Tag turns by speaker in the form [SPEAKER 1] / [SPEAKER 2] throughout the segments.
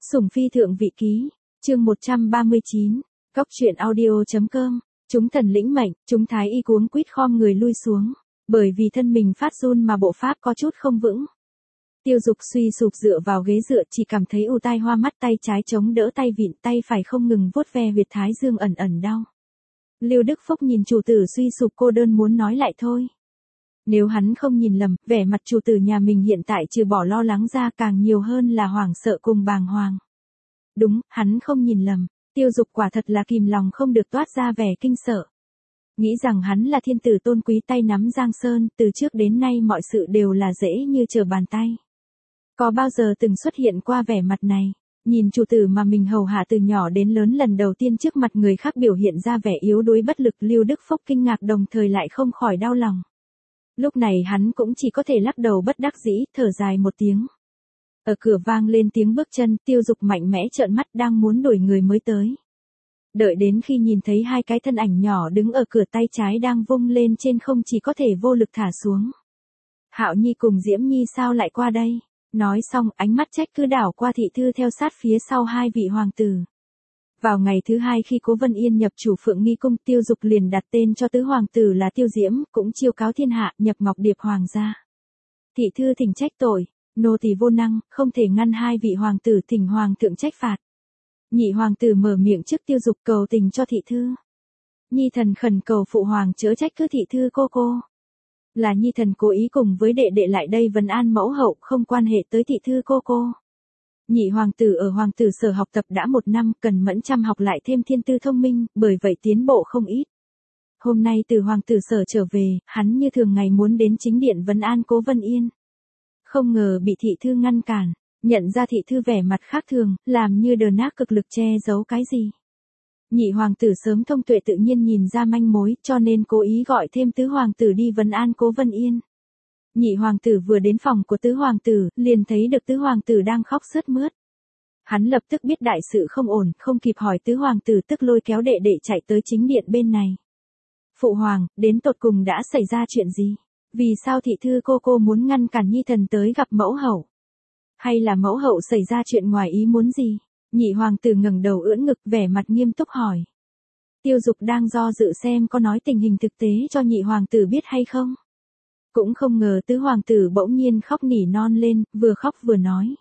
[SPEAKER 1] Sủng phi thượng vị ký, chương 139, Cóc truyện audio.com, chúng thần lĩnh mệnh, chúng thái y cuống quýt khom người lui xuống, bởi vì thân mình phát run mà bộ pháp có chút không vững. Tiêu Dục suy sụp dựa vào ghế dựa, chỉ cảm thấy u tai hoa mắt, tay trái chống đỡ tay vịn, tay phải không ngừng vuốt ve huyệt thái dương ẩn ẩn đau. Lưu Đức Phúc nhìn chủ tử suy sụp cô đơn muốn nói lại thôi. Nếu hắn không nhìn lầm, vẻ mặt chủ tử nhà mình hiện tại trừ bỏ lo lắng ra càng nhiều hơn là hoảng sợ cùng bàng hoàng. Đúng, hắn không nhìn lầm, Tiêu Dục quả thật là kìm lòng không được toát ra vẻ kinh sợ. Nghĩ rằng hắn là thiên tử tôn quý tay nắm Giang Sơn, từ trước đến nay mọi sự đều là dễ như trở bàn tay. Có bao giờ từng xuất hiện qua vẻ mặt này, nhìn chủ tử mà mình hầu hạ từ nhỏ đến lớn lần đầu tiên trước mặt người khác biểu hiện ra vẻ yếu đuối bất lực. Lưu Đức Phúc kinh ngạc đồng thời lại không khỏi đau lòng. Lúc này hắn cũng chỉ có thể lắc đầu bất đắc dĩ, thở dài một tiếng. Ở cửa vang lên tiếng bước chân, Tiêu Dục mạnh mẽ trợn mắt đang muốn đuổi người mới tới. Đợi đến khi nhìn thấy hai cái thân ảnh nhỏ đứng ở cửa, tay trái đang vung lên trên không chỉ có thể vô lực thả xuống. Hạo Nhi cùng Diễm Nhi sao lại qua đây? Nói xong ánh mắt trách cứ đảo qua thị thư theo sát phía sau hai vị hoàng tử. Vào ngày thứ hai khi Cố Vân Yên nhập chủ Phượng Nghi cung, Tiêu Dục liền đặt tên cho tứ hoàng tử là Tiêu Diễm, cũng chiêu cáo thiên hạ, nhập ngọc điệp hoàng gia. Thị thư thỉnh trách tội, nô tỳ vô năng, không thể ngăn hai vị hoàng tử, thỉnh hoàng thượng trách phạt. Nhị hoàng tử mở miệng trước Tiêu Dục cầu tình cho thị thư. Nhi thần khẩn cầu phụ hoàng chớ trách cứ thị thư cô. Là Nhi thần cố ý cùng với đệ đệ lại đây vấn an mẫu hậu, không quan hệ tới thị thư cô. Nhị hoàng tử ở hoàng tử sở học tập đã 1 năm, cần mẫn chăm học lại thêm thiên tư thông minh, bởi vậy tiến bộ không ít. Hôm nay từ hoàng tử sở trở về, hắn như thường ngày muốn đến chính điện vấn an Cố Vân Yên. Không ngờ bị thị thư ngăn cản, nhận ra thị thư vẻ mặt khác thường, làm như đờ nác cực lực che giấu cái gì. Nhị hoàng tử sớm thông tuệ tự nhiên nhìn ra manh mối, cho nên cố ý gọi thêm tứ hoàng tử đi vấn an Cố Vân Yên. Nhị hoàng tử vừa đến phòng của tứ hoàng tử, liền thấy được tứ hoàng tử đang khóc sướt mướt. Hắn lập tức biết đại sự không ổn, không kịp hỏi tứ hoàng tử tức lôi kéo đệ đệ chạy tới chính điện bên này. Phụ hoàng, đến tột cùng đã xảy ra chuyện gì? Vì sao thị thư cô muốn ngăn cản Nhi thần tới gặp mẫu hậu? Hay là mẫu hậu xảy ra chuyện ngoài ý muốn gì? Nhị hoàng tử ngẩng đầu ưỡn ngực, vẻ mặt nghiêm túc hỏi. Tiêu Dục đang do dự xem có nói tình hình thực tế cho nhị hoàng tử biết hay không. Cũng không ngờ tứ hoàng tử bỗng nhiên khóc nỉ non lên, vừa khóc vừa nói.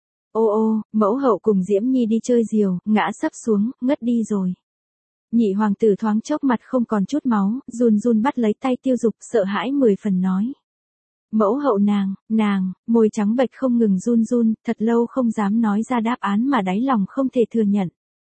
[SPEAKER 1] Ô, mẫu hậu cùng Diễm Nhi đi chơi diều, ngã sấp xuống, ngất đi rồi. Nhị hoàng tử thoáng chốc mặt không còn chút máu, run bắt lấy tay Tiêu Dục, sợ hãi 10 phần nói. Mẫu hậu nàng, môi trắng bệch không ngừng run, thật lâu không dám nói ra đáp án mà đáy lòng không thể thừa nhận.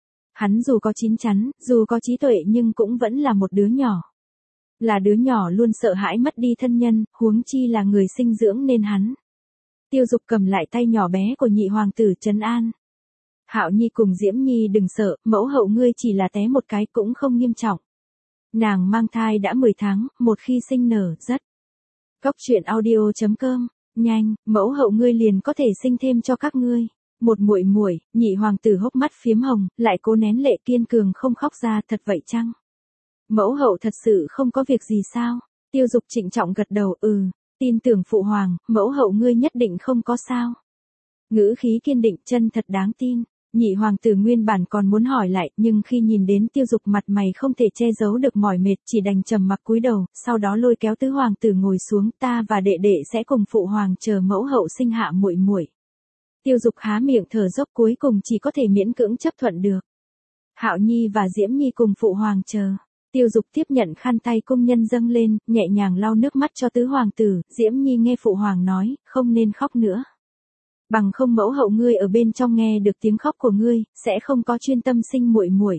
[SPEAKER 1] Hắn dù có chín chắn, dù có trí tuệ nhưng cũng vẫn là một đứa nhỏ. Là đứa nhỏ luôn sợ hãi mất đi thân nhân, huống chi là người sinh dưỡng nên hắn. Tiêu Dục cầm lại tay nhỏ bé của nhị hoàng tử trấn an. Hạo Nhi cùng Diễm Nhi đừng sợ, mẫu hậu ngươi chỉ là té một cái cũng không nghiêm trọng. Nàng mang thai đã 10 tháng, một khi sinh nở rất. Cóc truyện audio.com, nhanh, mẫu hậu ngươi liền có thể sinh thêm cho các ngươi. Một muội, nhị hoàng tử hốc mắt phiếm hồng, lại cố nén lệ kiên cường không khóc ra, thật vậy chăng? Mẫu hậu thật sự không có việc gì sao? Tiêu Dục trịnh trọng gật đầu, tin tưởng phụ hoàng, mẫu hậu ngươi nhất định không có sao. Ngữ khí kiên định, chân thật đáng tin. Nhị hoàng tử nguyên bản còn muốn hỏi lại, nhưng khi nhìn đến Tiêu Dục mặt mày không thể che giấu được mỏi mệt, chỉ đành trầm mặc cúi đầu, sau đó lôi kéo tứ hoàng tử ngồi xuống, ta và đệ đệ sẽ cùng phụ hoàng chờ mẫu hậu sinh hạ muội. Tiêu Dục há miệng thở dốc, cuối cùng chỉ có thể miễn cưỡng chấp thuận được. Hạo Nhi và Diễm Nhi cùng phụ hoàng chờ. Tiêu Dục tiếp nhận khăn tay cung nhân dâng lên, nhẹ nhàng lau nước mắt cho tứ hoàng tử. Diễm Nhi nghe phụ hoàng nói, không nên khóc nữa. Bằng không mẫu hậu ngươi ở bên trong nghe được tiếng khóc của ngươi, sẽ không có chuyên tâm sinh muội.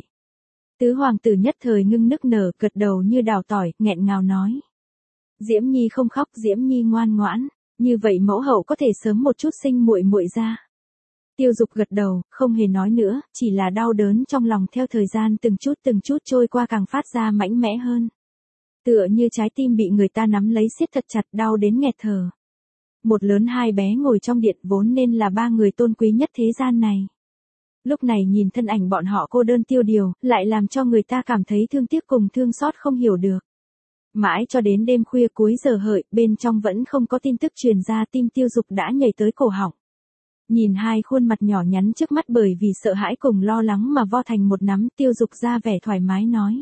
[SPEAKER 1] Tứ hoàng tử nhất thời ngưng nức nở, gật đầu như đào tỏi, nghẹn ngào nói. Diễm Nhi không khóc, Diễm Nhi ngoan ngoãn, như vậy mẫu hậu có thể sớm một chút sinh muội ra. Tiêu Dục gật đầu, không hề nói nữa, chỉ là đau đớn trong lòng theo thời gian từng chút trôi qua càng phát ra mạnh mẽ hơn. Tựa như trái tim bị người ta nắm lấy siết thật chặt, đau đến nghẹt thở. Một lớn hai bé ngồi trong điện, vốn nên là 3 người tôn quý nhất thế gian này. Lúc này nhìn thân ảnh bọn họ cô đơn tiêu điều, lại làm cho người ta cảm thấy thương tiếc cùng thương xót không hiểu được. Mãi cho đến đêm khuya cuối giờ hợi, bên trong vẫn không có tin tức truyền ra, tim Tiêu Dục đã nhảy tới cổ họng. Nhìn hai khuôn mặt nhỏ nhắn trước mắt bởi vì sợ hãi cùng lo lắng mà vo thành một nắm, Tiêu Dục ra vẻ thoải mái nói.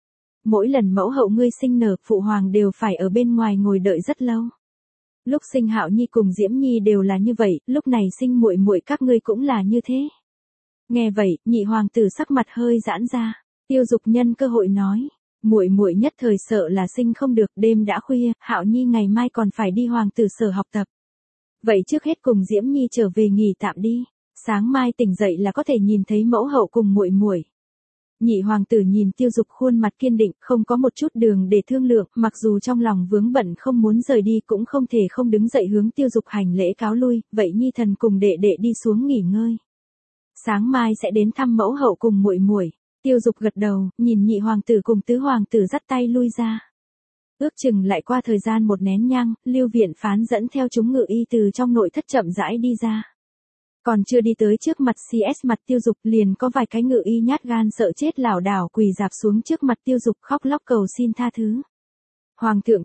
[SPEAKER 1] Mỗi lần mẫu hậu ngươi sinh nở, phụ hoàng đều phải ở bên ngoài ngồi đợi rất lâu. Lúc sinh Hạo Nhi cùng Diễm Nhi đều là như vậy, lúc này sinh muội muội các ngươi cũng là như thế. Nghe vậy, nhị hoàng tử sắc mặt hơi giãn ra. Tiêu Dục nhân cơ hội nói, muội muội nhất thời sợ là sinh không được, đêm đã khuya, Hạo Nhi ngày mai còn phải đi hoàng tử sở học tập. Vậy trước hết cùng Diễm Nhi trở về nghỉ tạm đi, sáng mai tỉnh dậy là có thể nhìn thấy mẫu hậu cùng muội muội. Nhị hoàng tử nhìn Tiêu Dục khuôn mặt kiên định, không có một chút đường để thương lượng, mặc dù trong lòng vướng bận không muốn rời đi cũng không thể không đứng dậy hướng Tiêu Dục hành lễ cáo lui, vậy Nhi thần cùng đệ đệ đi xuống nghỉ ngơi. Sáng mai sẽ đến thăm mẫu hậu cùng muội muội. Tiêu Dục gật đầu, nhìn nhị hoàng tử cùng tứ hoàng tử dắt tay lui ra. Ước chừng lại qua thời gian một nén nhang, Lưu Viện Phán dẫn theo chúng ngự y từ trong nội thất chậm rãi đi ra. Còn chưa đi tới trước mặt CS mặt Tiêu Dục liền có vài cái ngự y nhát gan sợ chết lảo đảo quỳ dạp xuống trước mặt Tiêu Dục khóc lóc cầu xin tha thứ. Hoàng thượng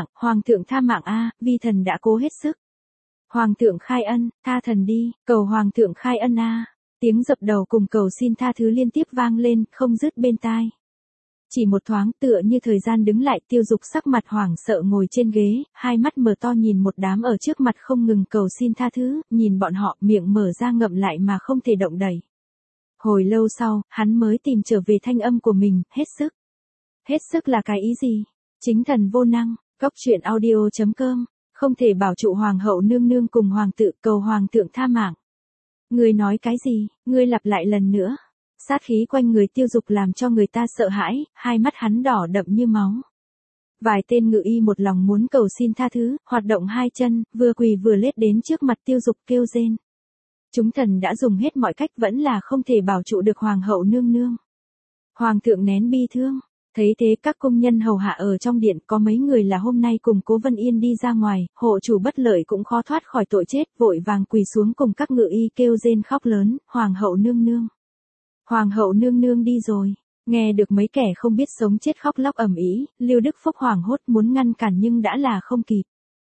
[SPEAKER 1] tha mạng a, vi thần đã cố hết sức. Hoàng thượng khai ân, tha thần đi, cầu hoàng thượng khai ân a. Tiếng dập đầu cùng cầu xin tha thứ liên tiếp vang lên, không dứt bên tai. Chỉ một thoáng tựa như thời gian đứng lại, Tiêu Dục sắc mặt hoảng sợ ngồi trên ghế, hai mắt mở to nhìn một đám ở trước mặt không ngừng cầu xin tha thứ, nhìn bọn họ miệng mở ra ngậm lại mà không thể động đậy. Hồi lâu sau, hắn mới tìm trở về thanh âm của mình, hết sức. Hết sức là cái ý gì? Chính thần vô năng, Góc Truyện Audio.com, không thể bảo trụ hoàng hậu nương nương cùng hoàng tử, cầu hoàng thượng tha mạng. Ngươi nói cái gì, ngươi lặp lại lần nữa. Sát khí quanh người Tiêu Dục làm cho người ta sợ hãi, hai mắt hắn đỏ đậm như máu. Vài tên ngự y một lòng muốn cầu xin tha thứ, hoạt động hai chân, vừa quỳ vừa lết đến trước mặt Tiêu Dục kêu rên. Chúng thần đã dùng hết mọi cách vẫn là không thể bảo trụ được hoàng hậu nương nương. Hoàng thượng nén bi thương. Thấy thế các công nhân hầu hạ ở trong điện có mấy người là hôm nay cùng Cố Vân Yên đi ra ngoài, hộ chủ bất lợi cũng khó thoát khỏi tội chết, vội vàng quỳ xuống cùng các ngự y kêu rên khóc lớn, hoàng hậu nương nương. Hoàng hậu nương nương đi rồi. Nghe được mấy kẻ không biết sống chết khóc lóc ầm ĩ, Lưu Đức Phúc hoảng hốt muốn ngăn cản nhưng đã là không kịp.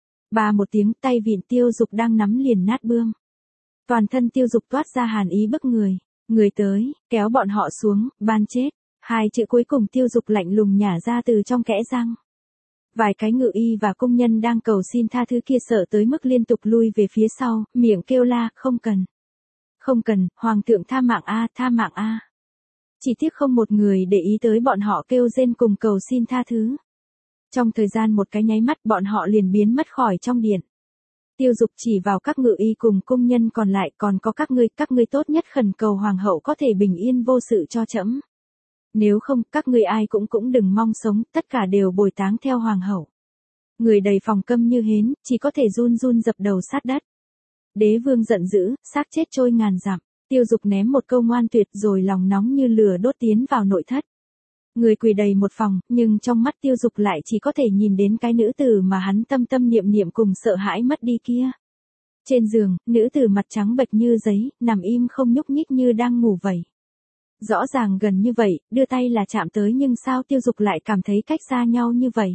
[SPEAKER 1] Ba một tiếng tay vịn Tiêu Dục đang nắm liền nát bươm. Toàn thân Tiêu Dục toát ra hàn ý bức người. Người tới, kéo bọn họ xuống, ban chết. Hai chữ cuối cùng Tiêu Dục lạnh lùng nhả ra từ trong kẽ răng. Vài cái ngự y và công nhân đang cầu xin tha thứ kia sợ tới mức liên tục lui về phía sau, miệng kêu la, không cần. Không cần, hoàng thượng tha mạng a, tha mạng a. Chỉ tiếc không một người để ý tới bọn họ kêu rên cùng cầu xin tha thứ. Trong thời gian một cái nháy mắt bọn họ liền biến mất khỏi trong điện. Tiêu Dục chỉ vào các ngự y cùng công nhân còn lại, còn có các ngươi tốt nhất khẩn cầu hoàng hậu có thể bình yên vô sự cho trẫm. Nếu không, các ngươi ai cũng đừng mong sống, tất cả đều bồi táng theo hoàng hậu. Người đầy phòng câm như hến, chỉ có thể run run dập đầu sát đất. Đế vương giận dữ, xác chết trôi ngàn dặm. Tiêu Dục ném một câu ngoan tuyệt rồi lòng nóng như lửa đốt tiến vào nội thất. Người quỳ đầy một phòng, nhưng trong mắt Tiêu Dục lại chỉ có thể nhìn đến cái nữ tử mà hắn tâm tâm niệm niệm cùng sợ hãi mất đi kia. Trên giường, nữ tử mặt trắng bệch như giấy, nằm im không nhúc nhích như đang ngủ vậy. Rõ ràng gần như vậy, đưa tay là chạm tới nhưng sao Tiêu Dục lại cảm thấy cách xa nhau như vậy.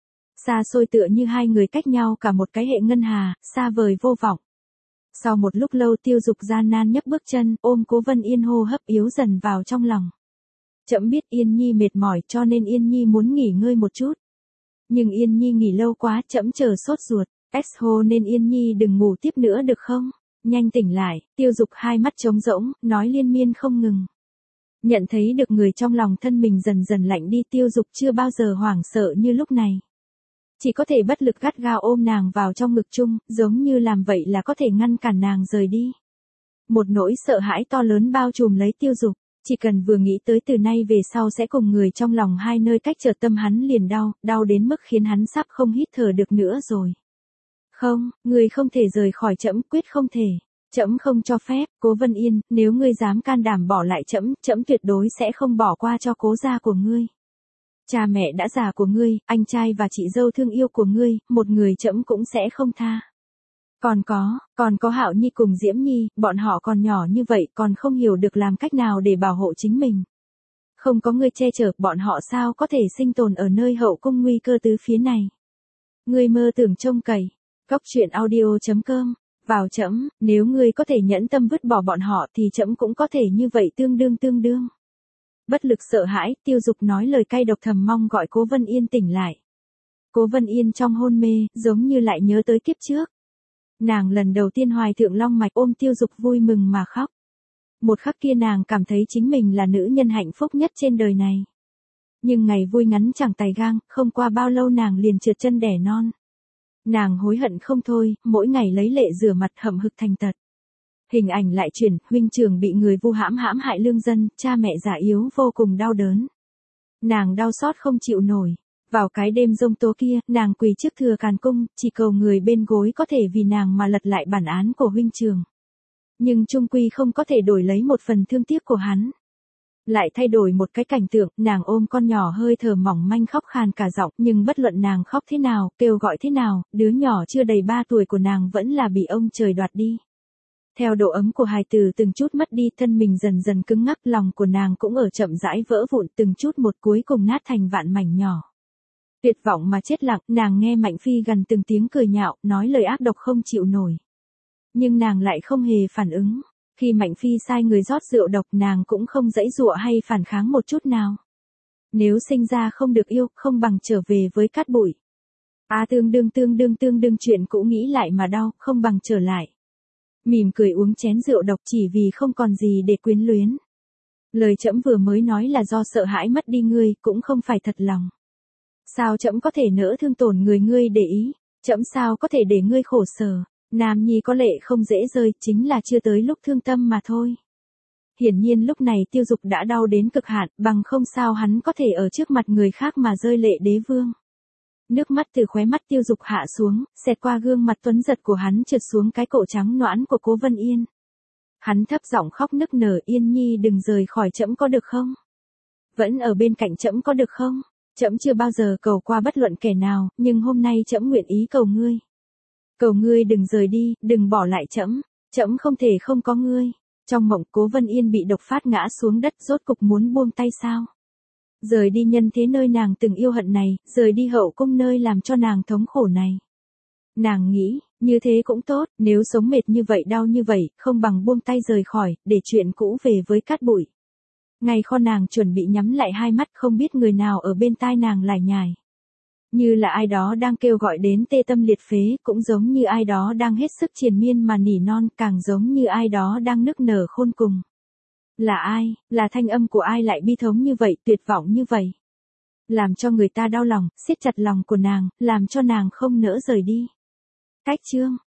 [SPEAKER 1] Xa xôi tựa như hai người cách nhau cả một cái hệ ngân hà, xa vời vô vọng. Sau một lúc lâu Tiêu Dục gian nan nhấc bước chân, ôm Cố Vân Yên hô hấp yếu dần vào trong lòng. Trẫm biết Yên Nhi mệt mỏi cho nên Yên Nhi muốn nghỉ ngơi một chút. Nhưng Yên Nhi nghỉ lâu quá trẫm chờ sốt ruột, hô nên Yên Nhi đừng ngủ tiếp nữa được không? Nhanh tỉnh lại, Tiêu Dục hai mắt trống rỗng, nói liên miên không ngừng. Nhận thấy được người trong lòng thân mình dần dần lạnh đi, Tiêu Dục chưa bao giờ hoảng sợ như lúc này. Chỉ có thể bất lực gắt gao ôm nàng vào trong ngực chung, giống như làm vậy là có thể ngăn cản nàng rời đi. Một nỗi sợ hãi to lớn bao trùm lấy Tiêu Dục, chỉ cần vừa nghĩ tới từ nay về sau sẽ cùng người trong lòng hai nơi cách trở tâm hắn liền đau đến mức khiến hắn sắp không hít thở được nữa rồi. Không, người không thể rời khỏi trẫm, quyết không thể. Trẫm không cho phép, Cố Vân Yên, nếu ngươi dám can đảm bỏ lại trẫm, trẫm tuyệt đối sẽ không bỏ qua cho Cố gia của ngươi. Cha mẹ đã già của ngươi, anh trai và chị dâu thương yêu của ngươi, một người trẫm cũng sẽ không tha. Còn có Hạo Nhi cùng Diễm Nhi, bọn họ còn nhỏ như vậy còn không hiểu được làm cách nào để bảo hộ chính mình. Không có ngươi che chở, bọn họ sao có thể sinh tồn ở nơi hậu cung nguy cơ tứ phía này. Ngươi mơ tưởng trông cậy. Góc Truyện Audio.com Vào trẫm, nếu ngươi có thể nhẫn tâm vứt bỏ bọn họ thì trẫm cũng có thể như vậy tương đương. Bất lực sợ hãi, Tiêu Dục nói lời cay độc thầm mong gọi Cố Vân Yên tỉnh lại. Cố Vân Yên trong hôn mê, giống như lại nhớ tới kiếp trước. Nàng lần đầu tiên hoài thượng long mạch ôm Tiêu Dục vui mừng mà khóc. Một khắc kia nàng cảm thấy chính mình là nữ nhân hạnh phúc nhất trên đời này. Nhưng ngày vui ngắn chẳng tài gang, không qua bao lâu nàng liền trượt chân đẻ non. Nàng hối hận không thôi, mỗi ngày lấy lệ rửa mặt hậm hực thành tật. Hình ảnh lại chuyển, huynh trưởng bị người vu hãm hại lương dân, cha mẹ già yếu vô cùng đau đớn. Nàng đau xót không chịu nổi. Vào cái đêm giông tố kia, nàng quỳ trước thừa càn cung, chỉ cầu người bên gối có thể vì nàng mà lật lại bản án của huynh trưởng. Nhưng chung quy không có thể đổi lấy một phần thương tiếc của hắn. Lại thay đổi một cái cảnh tượng, nàng ôm con nhỏ hơi thở mỏng manh khóc khàn cả giọng, nhưng bất luận nàng khóc thế nào, kêu gọi thế nào, đứa nhỏ chưa đầy 3 tuổi của nàng vẫn là bị ông trời đoạt đi. Theo độ ấm của hài tử từng chút mất đi, thân mình dần dần cứng ngắc, lòng của nàng cũng ở chậm rãi vỡ vụn, từng chút một cuối cùng nát thành vạn mảnh nhỏ. Tuyệt vọng mà chết lặng, nàng nghe Mạnh Phi gần từng tiếng cười nhạo, nói lời ác độc không chịu nổi. Nhưng nàng lại không hề phản ứng. Khi Mạnh Phi sai người rót rượu độc, nàng cũng không giãy giụa hay phản kháng một chút nào. Nếu sinh ra không được yêu, không bằng trở về với cát bụi. Tương đương chuyện cũ nghĩ lại mà đau, không bằng trở lại. Mỉm cười uống chén rượu độc chỉ vì không còn gì để quyến luyến. Lời trẫm vừa mới nói là do sợ hãi mất đi ngươi, cũng không phải thật lòng. Sao trẫm có thể nỡ thương tổn người ngươi để ý, trẫm sao có thể để ngươi khổ sở. Nam nhi có lệ không dễ rơi, chính là chưa tới lúc thương tâm mà thôi. Hiển nhiên lúc này Tiêu Dục đã đau đến cực hạn, bằng không sao hắn có thể ở trước mặt người khác mà rơi lệ đế vương. Nước mắt từ khóe mắt Tiêu Dục hạ xuống, xẹt qua gương mặt tuấn giật của hắn trượt xuống cái cổ trắng nõn của Cố Vân Yên. Hắn thấp giọng khóc nức nở, Yên nhi đừng rời khỏi trẫm có được không? Vẫn ở bên cạnh trẫm có được không? Trẫm chưa bao giờ cầu qua bất luận kẻ nào, nhưng hôm nay trẫm nguyện ý cầu ngươi. Cầu ngươi đừng rời đi, đừng bỏ lại trẫm, trẫm không thể không có ngươi. Trong mộng Cố Vân Yên bị độc phát ngã xuống đất, rốt cục muốn buông tay sao? Rời đi nhân thế nơi nàng từng yêu hận này, rời đi hậu cung nơi làm cho nàng thống khổ này. Nàng nghĩ, như thế cũng tốt, nếu sống mệt như vậy đau như vậy, không bằng buông tay rời khỏi, để chuyện cũ về với cát bụi. Ngay kho nàng chuẩn bị nhắm lại hai mắt, không biết người nào ở bên tai nàng lải nhải. Như là ai đó đang kêu gọi đến tê tâm liệt phế, cũng giống như ai đó đang hết sức triền miên mà nỉ non, càng giống như ai đó đang nức nở khôn cùng. Là ai, là thanh âm của ai lại bi thống như vậy, tuyệt vọng như vậy? Làm cho người ta đau lòng, siết chặt lòng của nàng, làm cho nàng không nỡ rời đi. Cách chương